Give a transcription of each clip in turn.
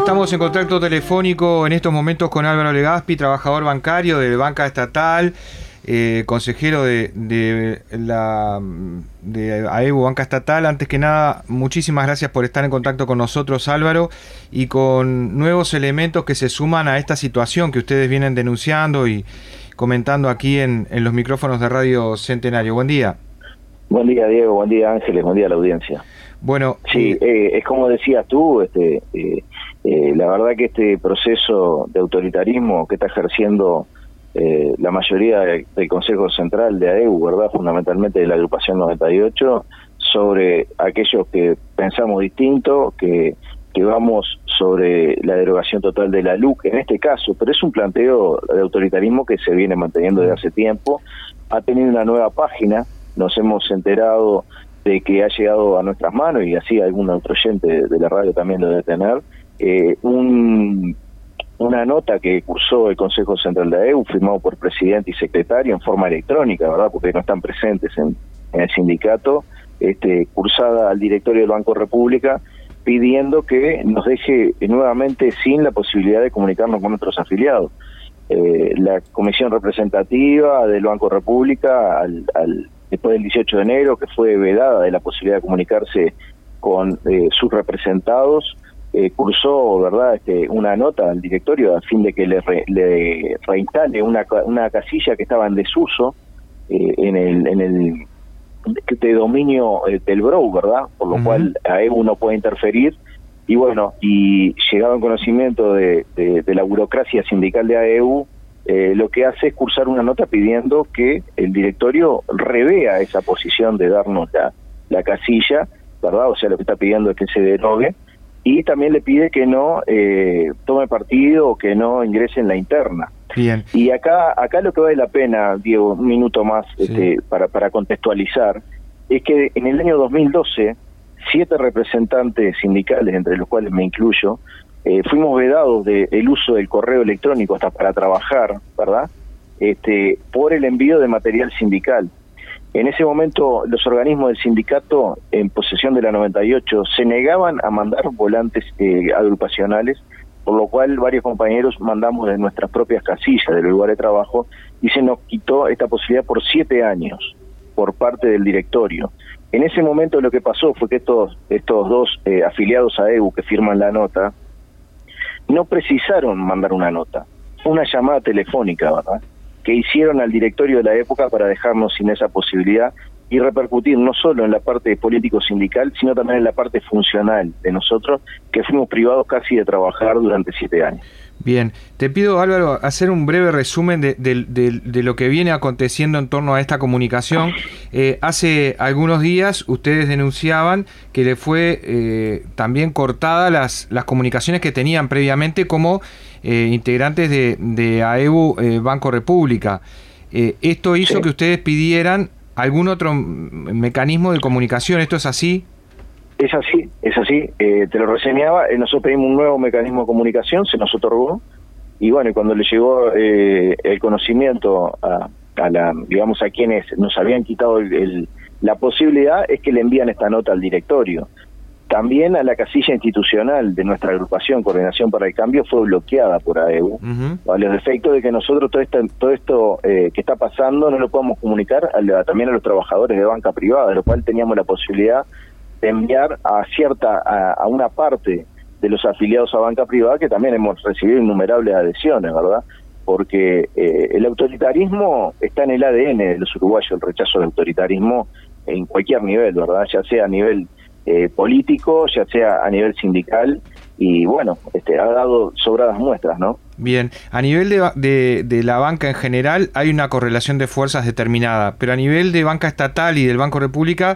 Estamos en contacto telefónico en estos momentos con Álvaro Legaspi, trabajador bancario de Banca Estatal, consejero de AEBU Banca Estatal. Antes que nada, muchísimas gracias por estar en contacto con nosotros, Álvaro, y con nuevos elementos que se suman a esta situación que ustedes vienen denunciando y comentando aquí en los micrófonos de Radio Centenario. Buen día. Buen día, Diego. Buen día, Ángeles. Buen día a la audiencia. Bueno, sí, es como decías tú, la verdad que este proceso de autoritarismo que está ejerciendo la mayoría del Consejo Central de AEBU, ¿verdad?, fundamentalmente de la agrupación 98, sobre aquellos que pensamos distinto, que vamos sobre la derogación total de la LUC, en este caso, pero es un planteo de autoritarismo que se viene manteniendo desde hace tiempo. Ha tenido una nueva página, nos hemos enterado de que ha llegado a nuestras manos, y así algún otro oyente de la radio también lo debe tener, una nota que cursó el Consejo Central de AEBU, firmado por presidente y secretario en forma electrónica, ¿verdad?, porque no están presentes en el sindicato, cursada al directorio del Banco República, pidiendo que nos deje nuevamente sin la posibilidad de comunicarnos con nuestros afiliados. La comisión representativa del Banco República, después del 18 de enero, que fue vedada de la posibilidad de comunicarse con sus representados, cursó, ¿verdad?, una nota al directorio a fin de que le reinstale una casilla que estaba en desuso en el de dominio del BROW, ¿verdad?, por lo cual AEBU no puede interferir. Y bueno, y llegado en conocimiento de la burocracia sindical de AEBU, lo que hace es cursar una nota pidiendo que el directorio revea esa posición de darnos la casilla, ¿verdad? O sea, lo que está pidiendo es que se derogue, y también le pide que no tome partido o que no ingrese en la interna. Bien. Y acá lo que vale la pena, Diego, un minuto más, sí, para contextualizar, es que en el año 2012, 7 representantes sindicales, entre los cuales me incluyo, fuimos vedados del uso del correo electrónico hasta para trabajar, ¿verdad?, por el envío de material sindical. En ese momento, los organismos del sindicato, en posesión de la 98, se negaban a mandar volantes agrupacionales, por lo cual varios compañeros mandamos de nuestras propias casillas, del lugar de trabajo, y se nos quitó esta posibilidad por 7 años por parte del directorio. En ese momento lo que pasó fue que estos dos afiliados a AEBU que firman la nota no precisaron mandar una nota, fue una llamada telefónica, ¿verdad?, que hicieron al directorio de la época para dejarnos sin esa posibilidad y repercutir no solo en la parte político-sindical, sino también en la parte funcional de nosotros, que fuimos privados casi de trabajar durante 7 años. Bien, te pido, Álvaro, hacer un breve resumen de lo que viene aconteciendo en torno a esta comunicación. Hace algunos días ustedes denunciaban que le fue también cortada las comunicaciones que tenían previamente como integrantes de AEBU Banco República. Esto hizo que ustedes pidieran algún otro mecanismo de comunicación. ¿Esto es así? Es así, te lo reseñaba. Nosotros pedimos un nuevo mecanismo de comunicación, se nos otorgó, y bueno, y cuando le llegó el conocimiento a quienes nos habían quitado la posibilidad, es que le envían esta nota al directorio. También a la casilla institucional de nuestra agrupación Coordinación para el Cambio fue bloqueada por AEBU, a los efectos de que nosotros todo esto que está pasando no lo podemos comunicar también a los trabajadores de banca privada, de lo cual teníamos la posibilidad de enviar a una parte de los afiliados a banca privada, que también hemos recibido innumerables adhesiones, ¿verdad? Porque el autoritarismo está en el ADN de los uruguayos, el rechazo al autoritarismo en cualquier nivel, ¿verdad? Ya sea a nivel político, ya sea a nivel sindical, y bueno, ha dado sobradas muestras, ¿no? Bien, a nivel de la banca en general hay una correlación de fuerzas determinada, pero a nivel de Banca Estatal y del Banco República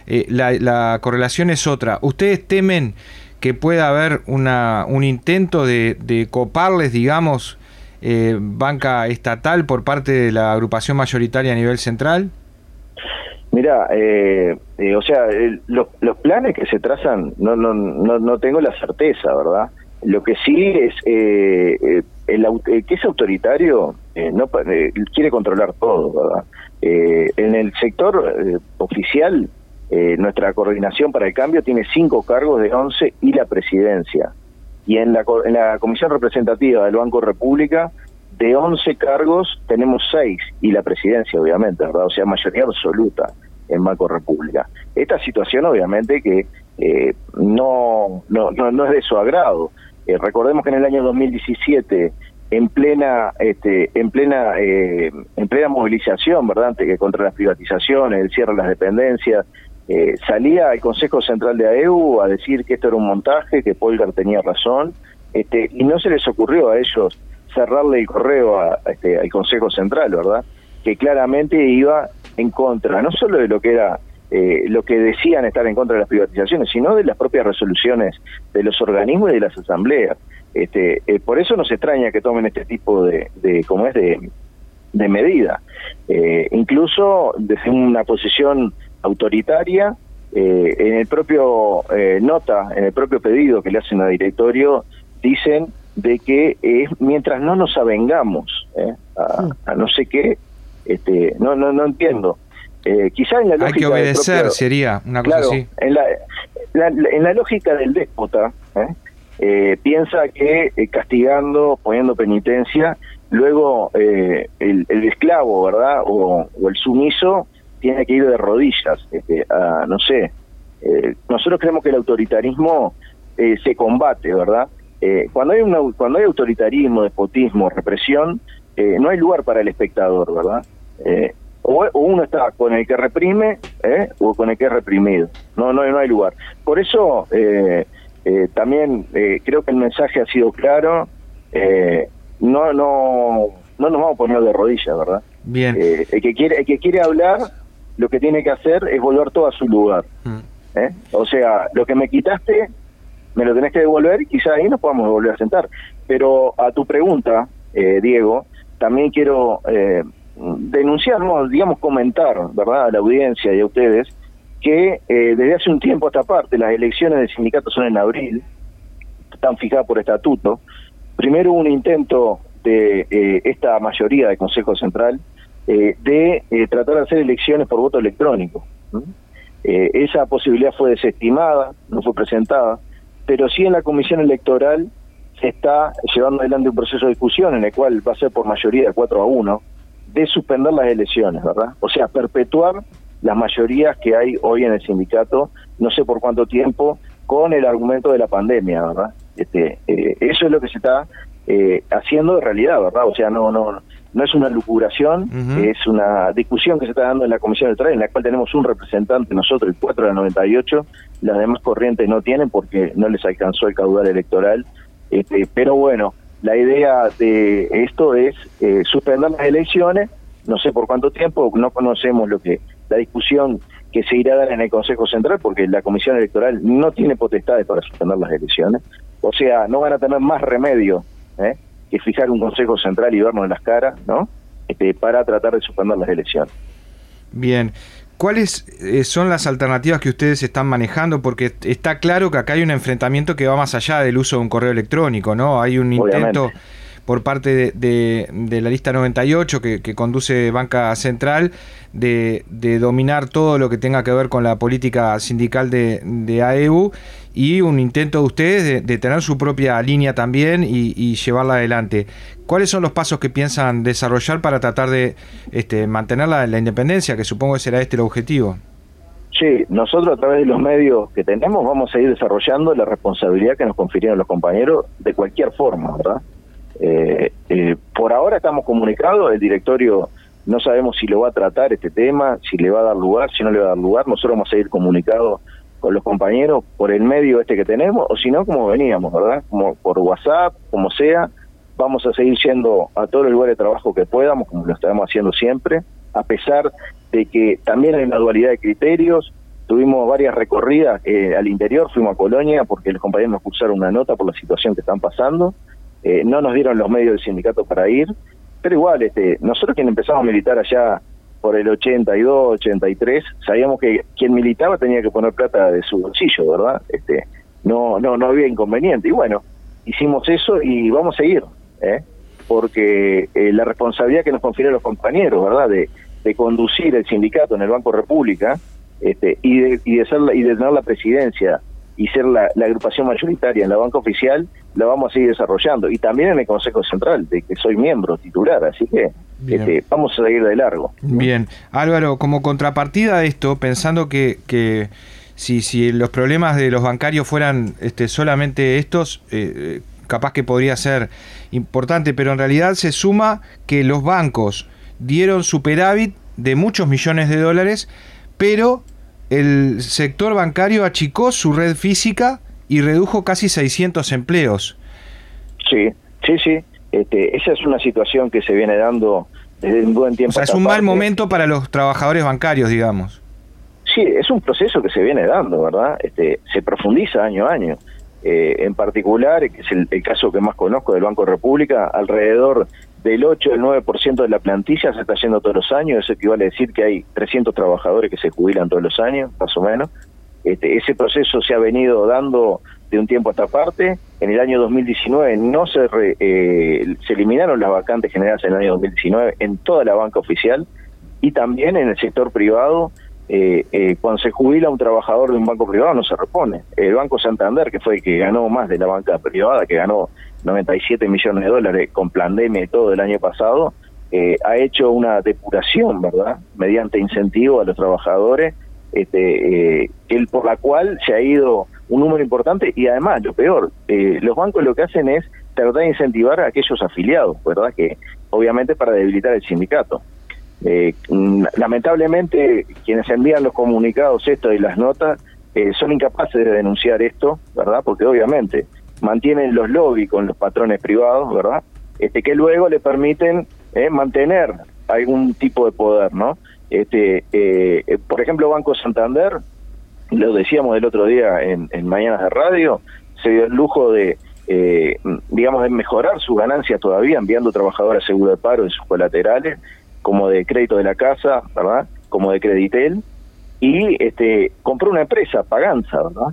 la correlación es otra. ¿Ustedes temen que pueda haber un intento de coparles, digamos, Banca Estatal por parte de la agrupación mayoritaria a nivel central? Mira, los planes que se trazan no tengo la certeza, ¿verdad? Lo que sí es el que es autoritario quiere controlar todo, ¿verdad? En el sector oficial, nuestra Coordinación para el Cambio tiene 5 cargos de 11 y la presidencia. y en la comisión representativa del Banco República, de 11 cargos tenemos 6, y la presidencia obviamente, ¿verdad? O sea, mayoría absoluta en Banco República. Esta situación obviamente que no es de su agrado. Recordemos que en el año 2017, en plena movilización, ¿verdad?, contra las privatizaciones, el cierre de las dependencias, salía el Consejo Central de AEU a decir que esto era un montaje, que Polgar tenía razón, y no se les ocurrió a ellos cerrarle el correo al Consejo Central, ¿verdad?, que claramente iba en contra, no solo de lo que era lo que decían estar en contra de las privatizaciones, sino de las propias resoluciones de los organismos y de las asambleas. Por eso nos extraña que tomen este tipo de medida. Incluso desde una posición autoritaria, en el propio en el propio pedido que le hacen al directorio, dicen de que mientras no nos avengamos a no sé qué, no entiendo. Quizá en la lógica hay que obedecer, sería una cosa así. En la lógica del déspota, piensa que castigando, poniendo penitencia, luego el esclavo, ¿verdad?, o el sumiso tiene que ir de rodillas, no sé. Nosotros creemos que el autoritarismo se combate, ¿verdad? Cuando hay autoritarismo, despotismo, represión, no hay lugar para el espectador, ¿verdad? O uno está con el que reprime, o con el que es reprimido. No hay lugar. Por eso también creo que el mensaje ha sido claro. No nos vamos a poner de rodillas, ¿verdad? Bien. El que quiere hablar, lo que tiene que hacer es volver todo a su lugar. O sea, lo que me quitaste, me lo tenés que devolver, y quizás ahí nos podamos volver a sentar. Pero a tu pregunta, Diego, también quiero denunciar, no, digamos comentar, ¿verdad?, a la audiencia y a ustedes, que desde hace un tiempo a esta parte, las elecciones del sindicato son en abril, están fijadas por estatuto. Primero hubo un intento de esta mayoría del Consejo Central de tratar de hacer elecciones por voto electrónico. Esa posibilidad fue desestimada, no fue presentada, pero sí en la Comisión Electoral se está llevando adelante un proceso de discusión en el cual va a ser por mayoría de 4-1, de suspender las elecciones, ¿verdad? O sea, perpetuar las mayorías que hay hoy en el sindicato, no sé por cuánto tiempo, con el argumento de la pandemia, ¿verdad? Eso es lo que se está haciendo de realidad, ¿verdad? O sea, no es una lucubración, es una discusión que se está dando en la Comisión Electoral, en la cual tenemos un representante nosotros, el 4 de la 98, las demás corrientes no tienen porque no les alcanzó el caudal electoral, pero bueno, la idea de esto es suspender las elecciones, no sé por cuánto tiempo, no conocemos la discusión que se irá a dar en el Consejo Central, porque la Comisión Electoral no tiene potestades para suspender las elecciones, o sea, no van a tener más remedio que fijar un Consejo Central y vernos en las caras, ¿no?, para tratar de suspender las elecciones. Bien. ¿Cuáles son las alternativas que ustedes están manejando? Porque está claro que acá hay un enfrentamiento que va más allá del uso de un correo electrónico, ¿no? Hay un intento por parte de la lista 98 que conduce Banca Central de dominar todo lo que tenga que ver con la política sindical de AEU, y un intento de ustedes de tener su propia línea también y llevarla adelante. ¿Cuáles son los pasos que piensan desarrollar para tratar de mantener la independencia, que supongo que será el objetivo? Sí, nosotros a través de los medios que tenemos vamos a ir desarrollando la responsabilidad que nos confirieron los compañeros de cualquier forma, ¿verdad? Por ahora estamos comunicados, el directorio no sabemos si lo va a tratar este tema, si le va a dar lugar, si no le va a dar lugar. Nosotros vamos a ir comunicados con los compañeros por el medio que tenemos, o si no, como veníamos, ¿verdad? Como por WhatsApp, como sea, vamos a seguir yendo a todos los lugares de trabajo que podamos, como lo estamos haciendo siempre, a pesar de que también hay una dualidad de criterios. Tuvimos varias recorridas al interior, fuimos a Colonia porque los compañeros nos cursaron una nota por la situación que están pasando, no nos dieron los medios del sindicato para ir, pero igual, nosotros quienes empezamos a militar allá por el 82, 83, sabíamos que quien militaba tenía que poner plata de su bolsillo, ¿verdad? No había inconveniente, y bueno, hicimos eso y vamos a seguir, porque la responsabilidad que nos confirieron los compañeros, ¿verdad?, de conducir el sindicato en el Banco República, y de tener la presidencia y ser la agrupación mayoritaria en la banca oficial, la vamos a seguir desarrollando. Y también en el Consejo Central, de que soy miembro titular, así que vamos a seguir de largo. Bien. Álvaro, como contrapartida de esto, pensando que si los problemas de los bancarios fueran solamente estos, capaz que podría ser importante, pero en realidad se suma que los bancos dieron superávit de muchos millones de dólares, pero el sector bancario achicó su red física y redujo casi 600 empleos. Sí. Esa es una situación que se viene dando desde un buen tiempo. O sea, es un mal momento para los trabajadores bancarios, digamos. Sí, es un proceso que se viene dando, ¿verdad? Se profundiza año a año. En particular, que es el caso que más conozco del Banco República, alrededor del 8 al 9% de la plantilla se está yendo todos los años. Eso equivale a decir que hay 300 trabajadores que se jubilan todos los años, más o menos. Ese proceso se ha venido dando de un tiempo a esta parte. En el año 2019 se eliminaron las vacantes generadas en el año 2019 en toda la banca oficial, y también en el sector privado. Cuando se jubila un trabajador de un banco privado no se repone. El Banco Santander, que fue el que ganó más de la banca privada, que ganó 97 millones de dólares con pandemia y todo el año pasado, ha hecho una depuración, ¿verdad?, mediante incentivo a los trabajadores, por la cual se ha ido un número importante. Y además, lo peor, los bancos lo que hacen es tratar de incentivar a aquellos afiliados, ¿verdad?, que obviamente para debilitar el sindicato. Lamentablemente quienes envían los comunicados y las notas son incapaces de denunciar esto, ¿verdad?, porque obviamente mantienen los lobbies con los patrones privados, ¿verdad?, que luego le permiten mantener algún tipo de poder, ¿no? Por ejemplo, Banco Santander, lo decíamos el otro día en Mañanas de Radio, se dio el lujo de de mejorar sus ganancias todavía, enviando trabajadores a seguro de paro en sus colaterales, como de crédito de la casa, ¿verdad?, como de Creditel, y compró una empresa, Paganza, ¿verdad?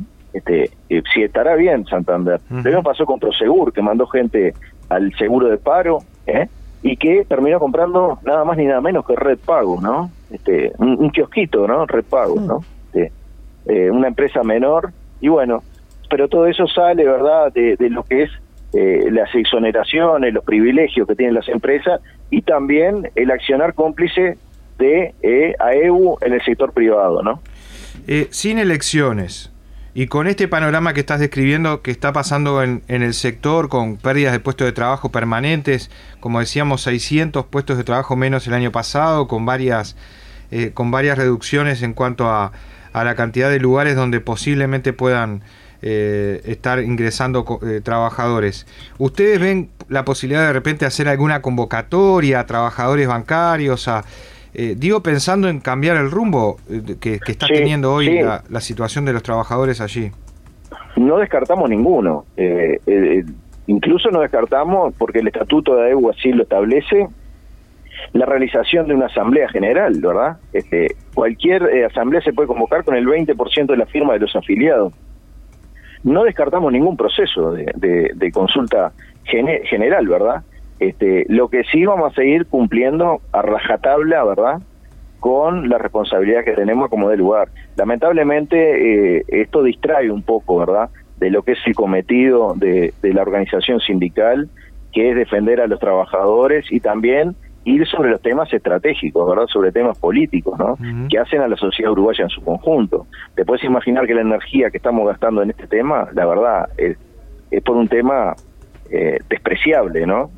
Si estará bien Santander. Lo mismo pasó con Prosegur, que mandó gente al seguro de paro, y que terminó comprando nada más ni nada menos que Red Pago, ¿no? Un kiosquito, ¿no? Red Pago, ¿no? Una empresa menor, y bueno, pero todo eso sale, ¿verdad?, de lo que es las exoneraciones, los privilegios que tienen las empresas, y también el accionar cómplice de AEU en el sector privado, ¿no? Sin elecciones y con este panorama que estás describiendo que está pasando en el sector, con pérdidas de puestos de trabajo permanentes, como decíamos, 600 puestos de trabajo menos el año pasado, con varias reducciones en cuanto a la cantidad de lugares donde posiblemente puedan estar ingresando trabajadores. ¿Ustedes ven la posibilidad de repente hacer alguna convocatoria a trabajadores bancarios? Pensando en cambiar el rumbo que está teniendo hoy la situación de los trabajadores allí. No descartamos ninguno. Incluso no descartamos, porque el estatuto de AEU así lo establece, la realización de una asamblea general, ¿verdad? Cualquier asamblea se puede convocar con el 20% de la firma de los afiliados. No descartamos ningún proceso de consulta general, ¿verdad? Lo que sí vamos a seguir cumpliendo a rajatabla, ¿verdad?, con la responsabilidad que tenemos como de lugar. Lamentablemente esto distrae un poco, ¿verdad?, de lo que es el cometido de la organización sindical, que es defender a los trabajadores y también ir sobre los temas estratégicos, ¿verdad?, sobre temas políticos, ¿no?, que hacen a la sociedad uruguaya en su conjunto. Te puedes imaginar que la energía que estamos gastando en este tema, la verdad, es por un tema despreciable, ¿no?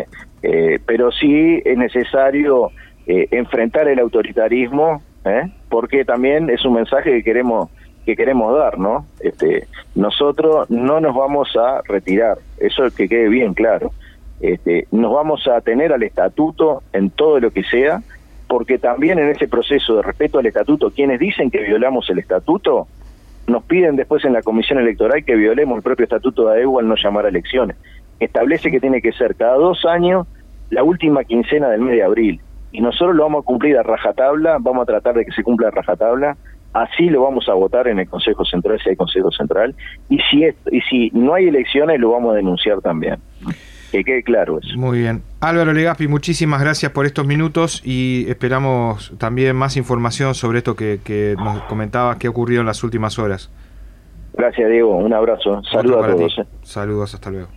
Pero sí es necesario enfrentar el autoritarismo, porque también es un mensaje que queremos dar, ¿no? Nosotros no nos vamos a retirar, eso que quede bien claro. Nos vamos a atener al estatuto en todo lo que sea, porque también en ese proceso de respeto al estatuto, quienes dicen que violamos el estatuto, nos piden después en la comisión electoral que violemos el propio estatuto de AEU al no llamar a elecciones. Establece que tiene que ser cada 2 años la última quincena del mes de abril, y nosotros lo vamos a cumplir a rajatabla, vamos a tratar de que se cumpla a rajatabla, así lo vamos a votar en el Consejo Central, si hay Consejo Central, y si no hay elecciones lo vamos a denunciar también. Que quede claro eso. Muy bien. Álvaro Legaspi, muchísimas gracias por estos minutos y esperamos también más información sobre esto que nos comentabas que ha ocurrido en las últimas horas. Gracias, Diego. Un abrazo. Saludos a todos. Saludos, hasta luego.